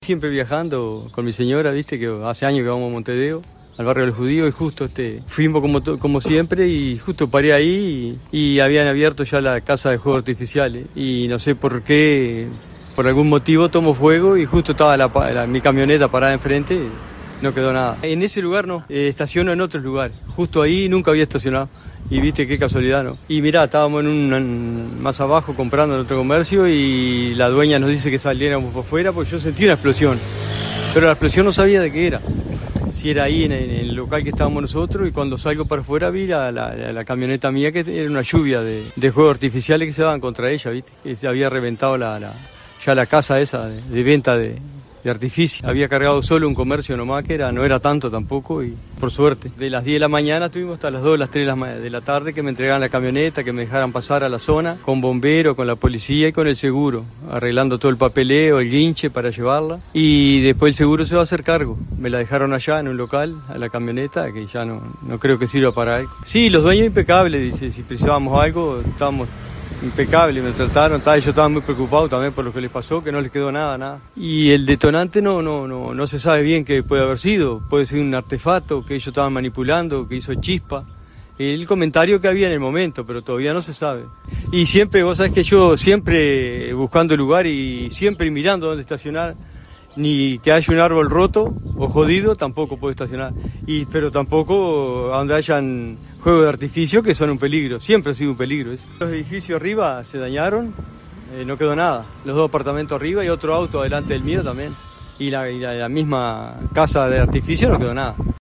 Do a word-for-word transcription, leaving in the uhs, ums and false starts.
Siempre viajando con mi señora, viste, que hace años que vamos a Montevideo, al barrio del Judío, y justo este, fuimos como, como siempre, y justo paré ahí, y, y habían abierto ya la casa de juegos artificiales, y no sé por qué, por algún motivo tomó fuego, y justo estaba la, la, mi camioneta parada enfrente, y no quedó nada. En ese lugar no, eh, estaciono en otro lugar, justo ahí nunca había estacionado. Y viste qué casualidad, ¿no? Y mirá, estábamos en un en, más abajo comprando en otro comercio y la dueña nos dice que saliéramos por fuera porque yo sentí una explosión. Pero la explosión no sabía de qué era. Si era ahí en el, en el local que estábamos nosotros, y cuando salgo para afuera vi la, la, la camioneta mía, que era una lluvia de, de juegos artificiales que se daban contra ella, viste. Que se había reventado la, la, ya la casa esa de, de venta de, de artificio. Había cargado solo un comercio nomás, que era, no era tanto tampoco, y por suerte. De las diez de la mañana estuvimos hasta las dos, las tres de la tarde, que me entregaran la camioneta, que me dejaran pasar a la zona, con bomberos, con la policía y con el seguro, arreglando todo el papeleo, el guinche para llevarla. Y después el seguro se va a hacer cargo. Me la dejaron allá en un local, a la camioneta, que ya no, no creo que sirva para algo. Sí, los dueños impecables, dice, si precisábamos algo, estábamos impecable, me trataron, tal, yo estaba muy preocupado también por lo que les pasó, que no les quedó nada, nada. Y el detonante no, no, no, no se sabe bien qué puede haber sido, puede ser un artefacto que ellos estaban manipulando, que hizo chispa. El comentario que había en el momento, pero todavía no se sabe. Y siempre, vos sabés que yo siempre buscando el lugar y siempre mirando dónde estacionar, ni que haya un árbol roto o jodido, tampoco puedo estacionar. Y, pero tampoco donde hayan juegos de artificio, que son un peligro, siempre ha sido un peligro eso. Los edificios arriba se dañaron, eh, no quedó nada. Los dos apartamentos arriba y otro auto adelante del mío también. Y la, y la, la misma casa de artificio no quedó nada.